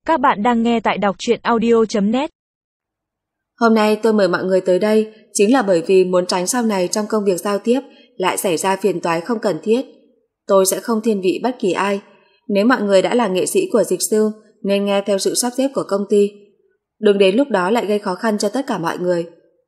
Các bạn đang nghe tại đọc truyện audio.net. Hôm nay tôi mời mọi người tới đây chính là bởi vì muốn tránh sau này trong công việc giao tiếp lại xảy ra phiền toái không cần thiết. Tôi sẽ không thiên vị bất kỳ ai. Nếu mọi người đã là nghệ sĩ của Dịch Sư nên nghe theo sự sắp xếp của công ty. Đừng đến lúc đó lại gây khó khăn cho tất cả mọi người.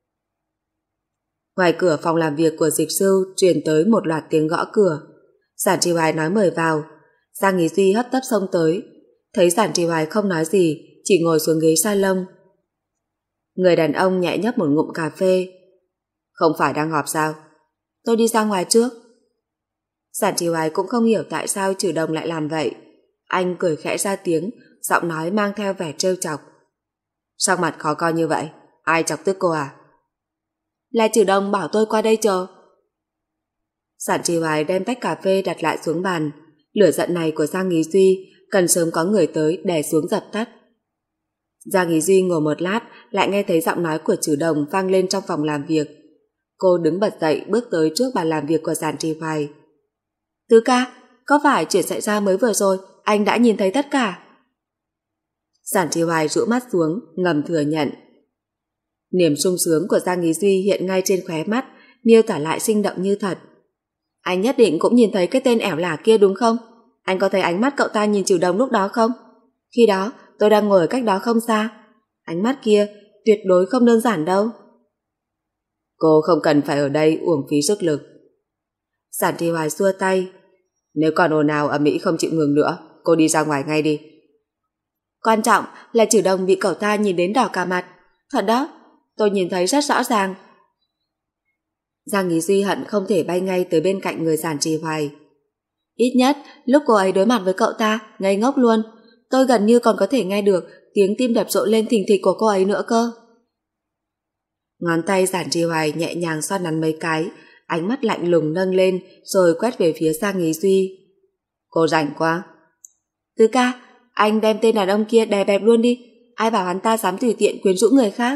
Ngoài cửa phòng làm việc của Dịch Sư truyền tới một loạt tiếng gõ cửa. Giản Trì Hoài nói mời vào. Giang Ý Duy hấp tấp xông tới. Thấy Giản Trì Hoài không nói gì, chỉ ngồi xuống ghế salon. Người đàn ông nhẹ nhấp một ngụm cà phê. Không phải đang họp sao? Tôi đi ra ngoài trước. Giản Trì Hoài cũng không hiểu tại sao Trừ Đồng lại làm vậy. Anh cười khẽ ra tiếng, giọng nói mang theo vẻ trêu chọc. Sắc mặt khó coi như vậy, ai chọc tức cô à? Là Trừ Đồng bảo tôi qua đây chờ. Giản Trì Hoài đem tách cà phê đặt lại xuống bàn. Lửa giận này của Giang Ý Duy cần sớm có người tới đè xuống dập tắt. Giang Ý Duy ngồi một lát lại nghe thấy giọng nói của Trừ Đồng vang lên trong phòng làm việc. Cô đứng bật dậy bước tới trước bàn làm việc của Giản Trì Hoài. Tứ ca, có phải chuyện xảy ra mới vừa rồi anh đã nhìn thấy tất cả? Giản Trì Hoài rũ mắt xuống ngầm thừa nhận. Niềm sung sướng của Giang Ý Duy hiện ngay trên khóe mắt, miêu tả lại sinh động như thật. Anh nhất định cũng nhìn thấy cái tên ẻo lả kia đúng không? Anh có thấy ánh mắt cậu ta nhìn Trừ Đồng lúc đó không? Khi đó tôi đang ngồi ở cách đó không xa. Ánh mắt kia tuyệt đối không đơn giản đâu. Cô không cần phải ở đây uổng phí sức lực. Giản Trì Hoài xua tay. Nếu còn ồn ào ở Mỹ không chịu ngừng nữa, cô đi ra ngoài ngay đi. Quan trọng là Trừ Đồng bị cậu ta nhìn đến đỏ cả mặt. Thật đó, tôi nhìn thấy rất rõ ràng. Giang Ý Duy hận không thể bay ngay tới bên cạnh người Giản Trì Hoài. Ít nhất lúc cô ấy đối mặt với cậu ta ngây ngốc luôn. Tôi gần như còn có thể nghe được tiếng tim đập rộn lên thình thịch của cô ấy nữa cơ. Ngón tay Giản Trì Hoài nhẹ nhàng xoa nắn mấy cái, ánh mắt lạnh lùng nâng lên rồi quét về phía Giang Ý Duy. Cô rảnh quá. Tứ ca, anh đem tên đàn ông kia đè bẹp luôn đi. Ai bảo hắn ta dám tùy tiện quyến rũ người khác.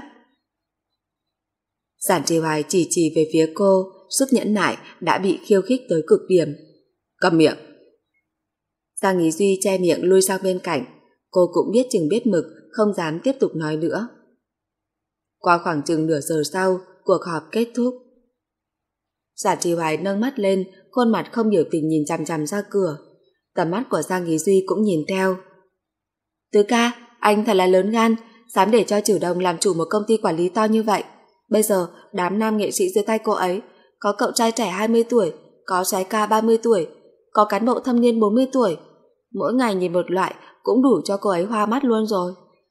Giản Trì Hoài chỉ về phía cô, sức nhẫn nại đã bị khiêu khích tới cực điểm. Câm miệng. Giang Ý Duy che miệng lui sang bên cạnh. Cô cũng biết chừng biết mực, không dám tiếp tục nói nữa. Qua khoảng chừng nửa giờ sau, cuộc họp kết thúc. Giản Trì Hoài nâng mắt lên, khuôn mặt không biểu tình nhìn chằm chằm ra cửa. Tầm mắt của Giang Ý Duy cũng nhìn theo. Tứ ca, anh thật là lớn gan, dám để cho Trừ Đồng làm chủ một công ty quản lý to như vậy. Bây giờ, đám nam nghệ sĩ dưới tay cô ấy, có cậu trai trẻ 20 tuổi, có soái ca 30 tuổi, có cán bộ thâm niên 40 tuổi. Mỗi ngày nhìn một loại cũng đủ cho cô ấy hoa mắt luôn rồi.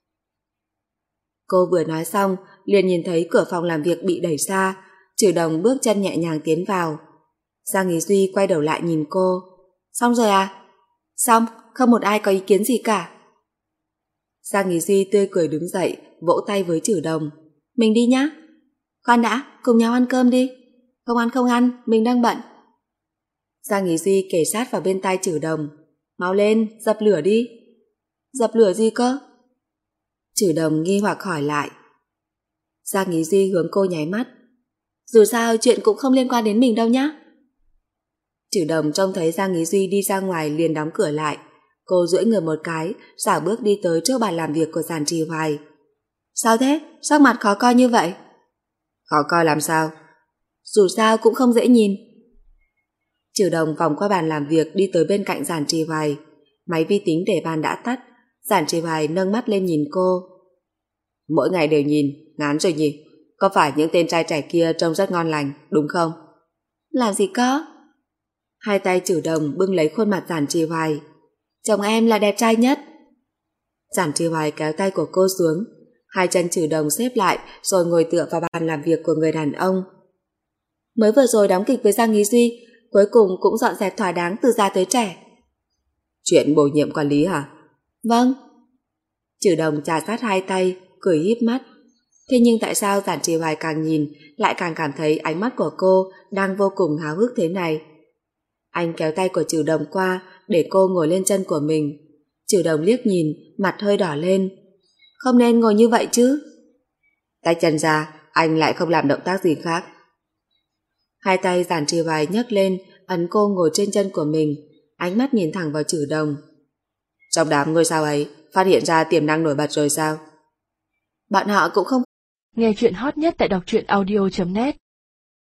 Cô vừa nói xong, liền nhìn thấy cửa phòng làm việc bị đẩy ra. Trừ Đồng bước chân nhẹ nhàng tiến vào. Giang Ý Duy quay đầu lại nhìn cô. Xong rồi à? Xong, không một ai có ý kiến gì cả. Giang Ý Duy tươi cười đứng dậy, vỗ tay với Trừ Đồng. Mình đi nhá. Khoan đã, cùng nhau ăn cơm đi. Không ăn, mình đang bận. Giang Ý Duy kề sát vào bên tai Trừ Đồng. Mau lên, dập lửa đi. Dập lửa gì cơ? Trừ Đồng nghi hoặc hỏi lại. Giang Ý Duy hướng cô nháy mắt. Dù sao chuyện cũng không liên quan đến mình đâu nhá. Trừ Đồng trông thấy Giang Ý Duy đi ra ngoài liền đóng cửa lại. Cô duỗi người một cái, xảo bước đi tới trước bàn làm việc của Giản Trì Hoài. Sao thế? Sắc mặt khó coi như vậy? Khó coi làm sao? Dù sao cũng không dễ nhìn. Trừ Đồng vòng qua bàn làm việc đi tới bên cạnh Giản Trì Hoài. Máy vi tính để bàn đã tắt. Giản Trì Hoài nâng mắt lên nhìn cô. Mỗi ngày đều nhìn, ngán rồi nhỉ? Có phải những tên trai trẻ kia trông rất ngon lành, đúng không? Làm gì có? Hai tay Trừ Đồng bưng lấy khuôn mặt Giản Trì Hoài. Chồng em là đẹp trai nhất. Giản Trì Hoài kéo tay của cô xuống. Hai chân Trừ Đồng xếp lại rồi ngồi tựa vào bàn làm việc của người đàn ông. Mới vừa rồi đóng kịch với Giang Ý Duy, cuối cùng cũng dọn dẹp thỏa đáng từ già tới trẻ. Chuyện bổ nhiệm quản lý hả? Vâng. Trừ Đồng chà sát hai tay, cười híp mắt. Thế nhưng tại sao Giản Trì Hoài càng nhìn lại càng cảm thấy ánh mắt của cô đang vô cùng háo hức thế này? Anh kéo tay của Trừ Đồng qua để cô ngồi lên chân của mình. Trừ Đồng liếc nhìn, mặt hơi đỏ lên. Không nên ngồi như vậy chứ. Tách chân ra, anh lại không làm động tác gì khác. Hai tay Giản Trì Hoài nhấc lên, ấn cô ngồi trên chân của mình, ánh mắt nhìn thẳng vào Trừ Đồng. Trong đám ngôi sao ấy, Phát hiện ra tiềm năng nổi bật rồi sao? Bọn họ cũng không. Nghe chuyện hot nhất tại đọc truyện audio.net